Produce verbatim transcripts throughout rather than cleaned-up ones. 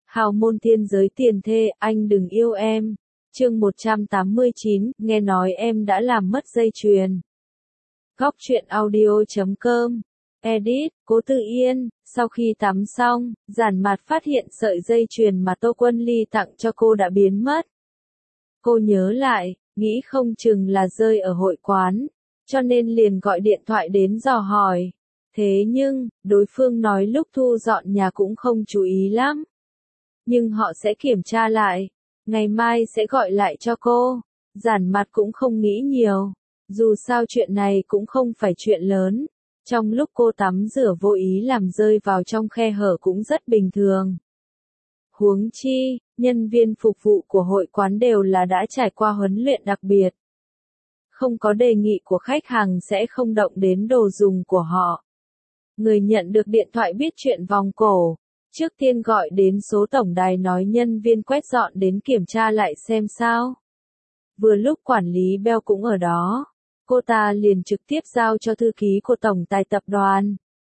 Hào môn thiên giới tiền thê, anh đừng yêu em. Chương một trăm tám mươi chín, nghe nói em đã làm mất dây chuyền. Góc truyện audio chấm com. Edit, Cố Tự Yên. Sau khi tắm xong, Giản Mạt phát hiện sợi dây chuyền mà Tô Quân Ly tặng cho cô đã biến mất. Cô nhớ lại, nghĩ không chừng là rơi ở hội quán, cho nên liền gọi điện thoại đến dò hỏi. Thế nhưng, đối phương nói lúc thu dọn nhà cũng không chú ý lắm. Nhưng họ sẽ kiểm tra lại, ngày mai sẽ gọi lại cho cô. Giản Mạt cũng không nghĩ nhiều, dù sao chuyện này cũng không phải chuyện lớn. Trong lúc cô tắm rửa vô ý làm rơi vào trong khe hở cũng rất bình thường. Huống chi, nhân viên phục vụ của hội quán đều là đã trải qua huấn luyện đặc biệt. Không có đề nghị của khách hàng sẽ không động đến đồ dùng của họ. Người nhận được điện thoại biết chuyện vòng cổ. Trước tiên gọi đến số tổng đài nói nhân viên quét dọn đến kiểm tra lại xem sao. Vừa lúc quản lý Bell cũng ở đó, cô ta liền trực tiếp giao cho thư ký của tổng tài tập đoàn.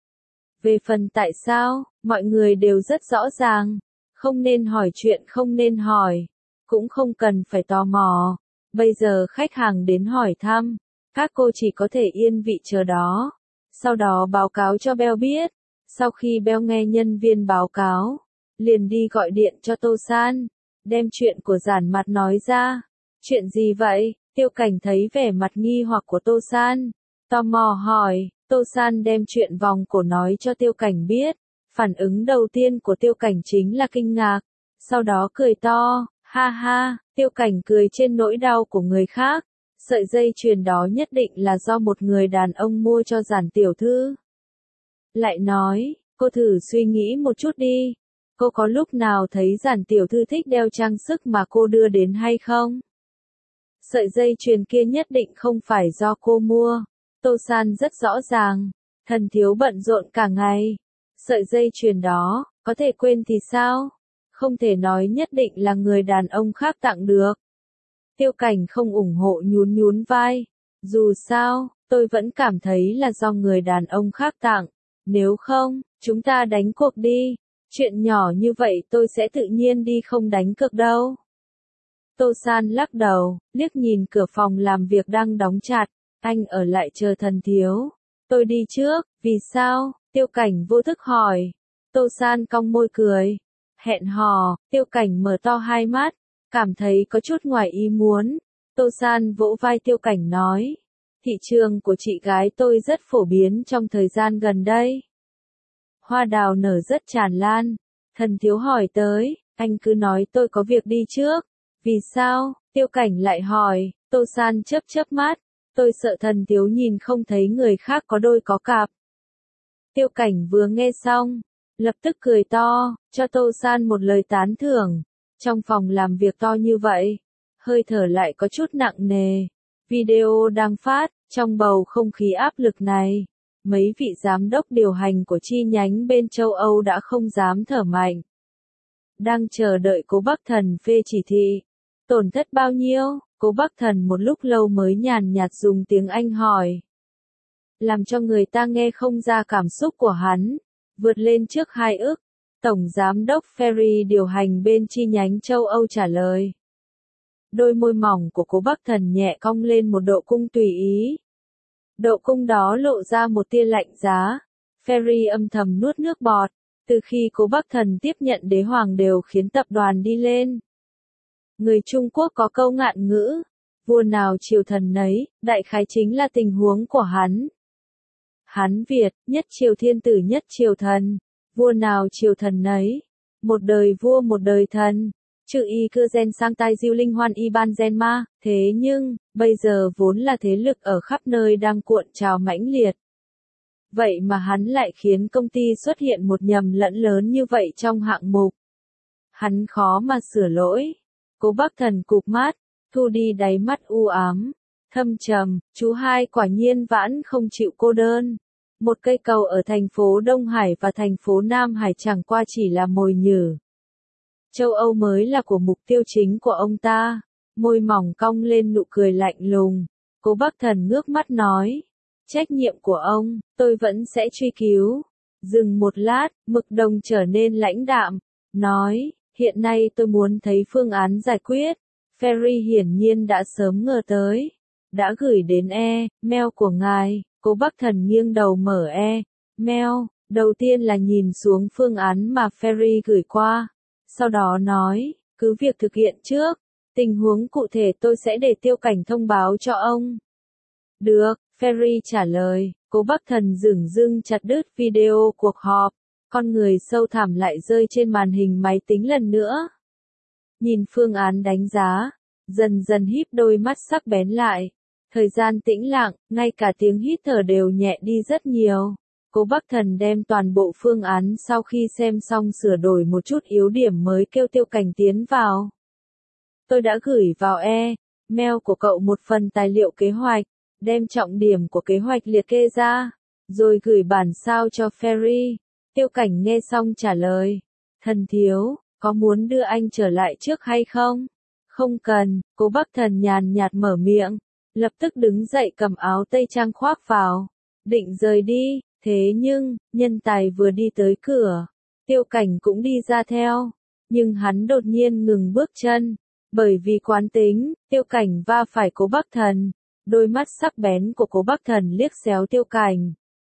Về phần tại sao, mọi người đều rất rõ ràng, không nên hỏi chuyện không nên hỏi, cũng không cần phải tò mò. Bây giờ khách hàng đến hỏi thăm, các cô chỉ có thể yên vị chờ đó, sau đó báo cáo cho Bell biết. Sau khi Bell nghe nhân viên báo cáo, liền đi gọi điện cho Tô San, đem chuyện của Giản Mạt nói ra. Chuyện gì vậy? Tiêu Cảnh thấy vẻ mặt nghi hoặc của Tô San, tò mò hỏi. Tô San đem chuyện vòng cổ nói cho Tiêu Cảnh biết. Phản ứng đầu tiên của Tiêu Cảnh chính là kinh ngạc, sau đó cười to, ha ha. Tiêu Cảnh cười trên nỗi đau của người khác. Sợi dây chuyền đó nhất định là do một người đàn ông mua cho Giản tiểu thư. Lại nói, cô thử suy nghĩ một chút đi. Cô có lúc nào thấy Giản tiểu thư thích đeo trang sức mà cô đưa đến hay không? Sợi dây chuyền kia nhất định không phải do cô mua. Tô San rất rõ ràng, Thần Thiếu bận rộn cả ngày. Sợi dây chuyền đó, có thể quên thì sao? Không thể nói nhất định là người đàn ông khác tặng được. Tiêu Cảnh không ủng hộ nhún nhún vai. Dù sao, tôi vẫn cảm thấy là do người đàn ông khác tặng. Nếu không, chúng ta đánh cuộc đi. Chuyện nhỏ như vậy tôi sẽ tự nhiên đi không đánh cược đâu. Tô San lắc đầu, liếc nhìn cửa phòng làm việc đang đóng chặt. Anh ở lại chờ Thần Thiếu. Tôi đi trước. Vì sao? Tiêu Cảnh vô thức hỏi. Tô San cong môi cười. Hẹn hò. Tiêu Cảnh mở to hai mắt, cảm thấy có chút ngoài ý muốn. Tô San vỗ vai Tiêu Cảnh nói. Thị trường của chị gái tôi rất phổ biến trong thời gian gần đây. Hoa đào nở rất tràn lan. Thần Thiếu hỏi tới, anh cứ nói tôi có việc đi trước. Vì sao? Tiêu Cảnh lại hỏi. Tô San chớp chớp mắt. Tôi sợ Thần Thiếu nhìn không thấy người khác có đôi có cặp. Tiêu Cảnh vừa nghe xong, lập tức cười to, cho Tô San một lời tán thưởng. Trong phòng làm việc to như vậy, hơi thở lại có chút nặng nề. Video đang phát, trong bầu không khí áp lực này, mấy vị giám đốc điều hành của chi nhánh bên châu Âu đã không dám thở mạnh. Đang chờ đợi Cố Bắc Thần phê chỉ thị. Tổn thất bao nhiêu? Cố Bắc Thần một lúc lâu mới nhàn nhạt dùng tiếng Anh hỏi. Làm cho người ta nghe không ra cảm xúc của hắn. Vượt lên trước hai ức. Tổng giám đốc Ferry điều hành bên chi nhánh châu Âu trả lời. Đôi môi mỏng của Cố Bắc Thần nhẹ cong lên một độ cung tùy ý. Độ cung đó lộ ra một tia lạnh giá. Ferry âm thầm nuốt nước bọt. Từ khi Cố Bắc Thần tiếp nhận đế hoàng đều khiến tập đoàn đi lên. Người Trung Quốc có câu ngạn ngữ, vua nào triều thần nấy, đại khái chính là tình huống của hắn. Hắn Việt, nhất triều thiên tử nhất triều thần, vua nào triều thần nấy, một đời vua một đời thần, chữ y cư gen sang tai diêu linh hoan y ban gen ma, thế nhưng, bây giờ vốn là thế lực ở khắp nơi đang cuộn trào mãnh liệt. Vậy mà hắn lại khiến công ty xuất hiện một nhầm lẫn lớn như vậy trong hạng mục. Hắn khó mà sửa lỗi. Cố Bắc Thần cụp mắt, thu đi đáy mắt u ám, thâm trầm, chú hai quả nhiên vãn không chịu cô đơn. Một cây cầu ở thành phố Đông Hải và thành phố Nam Hải chẳng qua chỉ là mồi nhử. Châu Âu mới là của mục tiêu chính của ông ta. Môi mỏng cong lên nụ cười lạnh lùng. Cố Bắc Thần ngước mắt nói. Trách nhiệm của ông, tôi vẫn sẽ truy cứu. Dừng một lát, Mực Đồng trở nên lãnh đạm. Nói, hiện nay tôi muốn thấy phương án giải quyết. Ferry hiển nhiên đã sớm ngờ tới. Đã gửi đến e-mail của ngài, Cố Bắc Thần nghiêng đầu mở e-mail, đầu tiên là nhìn xuống phương án mà Ferry gửi qua, sau đó nói, cứ việc thực hiện trước, tình huống cụ thể tôi sẽ để Tiêu Cảnh thông báo cho ông. Được, Ferry trả lời, Cố Bắc Thần dửng dưng chặt đứt video cuộc họp, con người sâu thẳm lại rơi trên màn hình máy tính lần nữa. Nhìn phương án đánh giá, dần dần híp đôi mắt sắc bén lại. Thời gian tĩnh lặng, ngay cả tiếng hít thở đều nhẹ đi rất nhiều. Cố Bắc Thần đem toàn bộ phương án sau khi xem xong sửa đổi một chút yếu điểm mới kêu Tiêu Cảnh tiến vào. Tôi đã gửi vào e-mail của cậu một phần tài liệu kế hoạch, đem trọng điểm của kế hoạch liệt kê ra, rồi gửi bản sao cho Ferry. Tiêu Cảnh nghe xong trả lời, Thần thiếu, có muốn đưa anh trở lại trước hay không? Không cần, Cố Bắc Thần nhàn nhạt mở miệng, lập tức đứng dậy cầm áo tây trang khoác vào, định rời đi, thế nhưng, nhân tài vừa đi tới cửa, Tiêu Cảnh cũng đi ra theo, nhưng hắn đột nhiên ngừng bước chân, bởi vì quán tính, Tiêu Cảnh va phải Cố Bắc Thần, đôi mắt sắc bén của Cố Bắc Thần liếc xéo Tiêu Cảnh.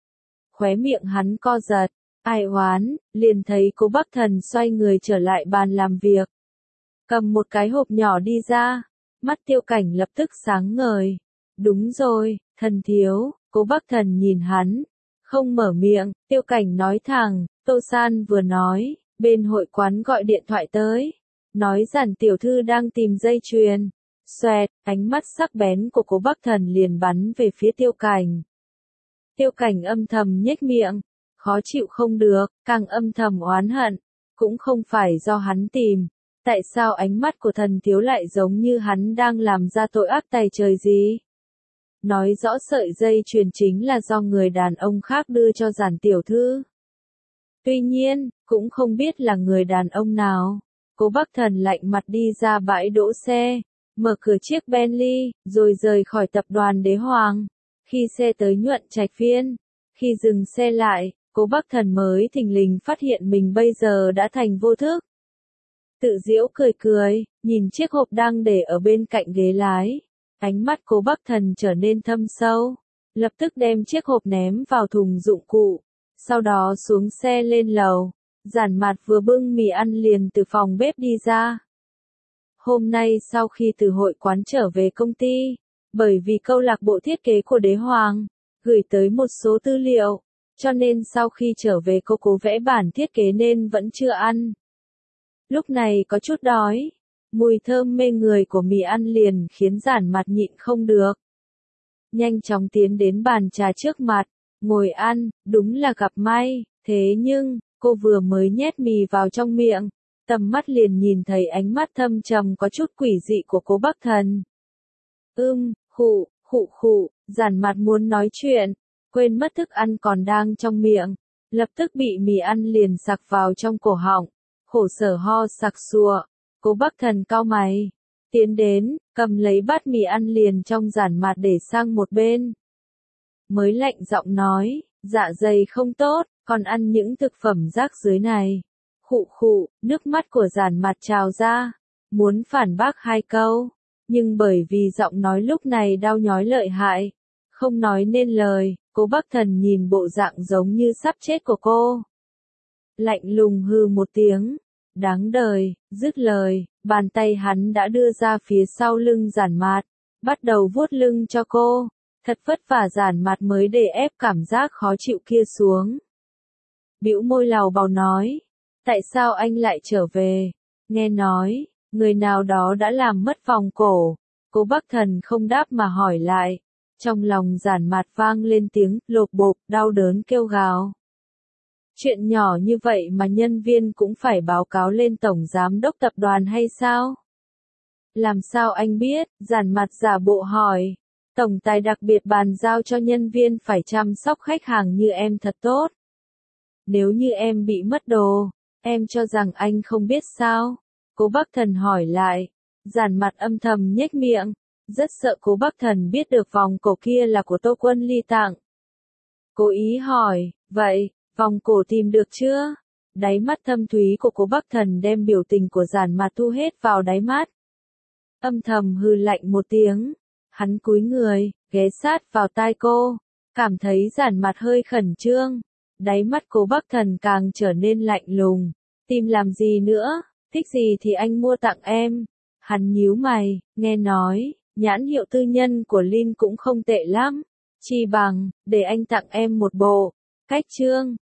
Khóe miệng hắn co giật, ai oán, liền thấy Cố Bắc Thần xoay người trở lại bàn làm việc, cầm một cái hộp nhỏ đi ra, mắt Tiêu Cảnh lập tức sáng ngời. Đúng rồi, Thần thiếu, Cố Bắc Thần nhìn hắn, không mở miệng, Tiêu Cảnh nói thẳng, Tô San vừa nói, bên hội quán gọi điện thoại tới, nói Giản tiểu thư đang tìm dây chuyền. Xoẹt, ánh mắt sắc bén của Cố Bắc Thần liền bắn về phía Tiêu Cảnh. Tiêu Cảnh âm thầm nhếch miệng, khó chịu không được, càng âm thầm oán hận, cũng không phải do hắn tìm. Tại sao ánh mắt của thần thiếu lại giống như hắn đang làm ra tội ác tày trời gì? Nói rõ sợi dây chuyền chính là do người đàn ông khác đưa cho Giản tiểu thư. Tuy nhiên, cũng không biết là người đàn ông nào. Cố Bắc Thần lạnh mặt đi ra bãi đỗ xe, mở cửa chiếc Bentley, rồi rời khỏi tập đoàn Đế Hoàng. Khi xe tới Nhuận Trạch Viên, khi dừng xe lại, Cố Bắc Thần mới thình lình phát hiện mình bây giờ đã thành vô thức. Tự giễu cười cười, nhìn chiếc hộp đang để ở bên cạnh ghế lái. Ánh mắt Cố Bắc Thần trở nên thâm sâu, lập tức đem chiếc hộp ném vào thùng dụng cụ, sau đó xuống xe lên lầu. Giản Mạt vừa bưng mì ăn liền từ phòng bếp đi ra. Hôm nay sau khi từ hội quán trở về công ty, bởi vì câu lạc bộ thiết kế của Đế Hoàng gửi tới một số tư liệu, cho nên sau khi trở về cô cố vẽ bản thiết kế nên vẫn chưa ăn. Lúc này có chút đói, mùi thơm mê người của mì ăn liền khiến Giản Mạt nhịn không được. Nhanh chóng tiến đến bàn trà trước mặt, ngồi ăn, đúng là gặp may, thế nhưng, cô vừa mới nhét mì vào trong miệng, tầm mắt liền nhìn thấy ánh mắt thâm trầm có chút quỷ dị của Cố Bắc Thần. Ưm, khụ, khụ khụ, Giản Mạt muốn nói chuyện, quên mất thức ăn còn đang trong miệng, lập tức bị mì ăn liền sặc vào trong cổ họng, khổ sở ho sặc sụa. Cố Bắc Thần cau mày, tiến đến, cầm lấy bát mì ăn liền trong Giản Mạt để sang một bên. Mới lạnh giọng nói, dạ dày không tốt, còn ăn những thực phẩm rác dưới này. Khụ khụ, nước mắt của Giản Mạt trào ra, muốn phản bác hai câu, nhưng bởi vì giọng nói lúc này đau nhói lợi hại, không nói nên lời. Cố Bắc Thần nhìn bộ dạng giống như sắp chết của cô, lạnh lùng hừ một tiếng, đáng đời, dứt lời, bàn tay hắn đã đưa ra phía sau lưng Giản Mạt, bắt đầu vuốt lưng cho cô, thật vất vả Giản Mạt mới để ép cảm giác khó chịu kia xuống. Bĩu môi lào bào nói, tại sao anh lại trở về? Nghe nói, người nào đó đã làm mất vòng cổ. Cố Bắc Thần không đáp mà hỏi lại. Trong lòng Giản Mạt vang lên tiếng lộp bộp, đau đớn kêu gào. Chuyện nhỏ như vậy mà nhân viên cũng phải báo cáo lên tổng giám đốc tập đoàn hay sao? Làm sao anh biết? Giản Mạt giả bộ hỏi. Tổng tài đặc biệt bàn giao cho nhân viên phải chăm sóc khách hàng như em thật tốt. Nếu như em bị mất đồ, em cho rằng anh không biết sao? Cố Bắc Thần hỏi lại. Giản Mạt âm thầm nhếch miệng, rất sợ Cố Bắc Thần biết được vòng cổ kia là của Tô Quân Ly tặng. Cố ý hỏi, vậy, vòng cổ tìm được chưa? Đáy mắt thâm thúy của Cố Bắc Thần đem biểu tình của Giản Mạt thu hết vào đáy mắt. Âm thầm hừ lạnh một tiếng, hắn cúi người, ghé sát vào tai cô, cảm thấy Giản Mạt hơi khẩn trương. Đáy mắt Cố Bắc Thần càng trở nên lạnh lùng, tìm làm gì nữa, thích gì thì anh mua tặng em. Hắn nhíu mày, nghe nói, nhãn hiệu tư nhân của Lin cũng không tệ lắm, chi bằng, để anh tặng em một bộ, cách trương.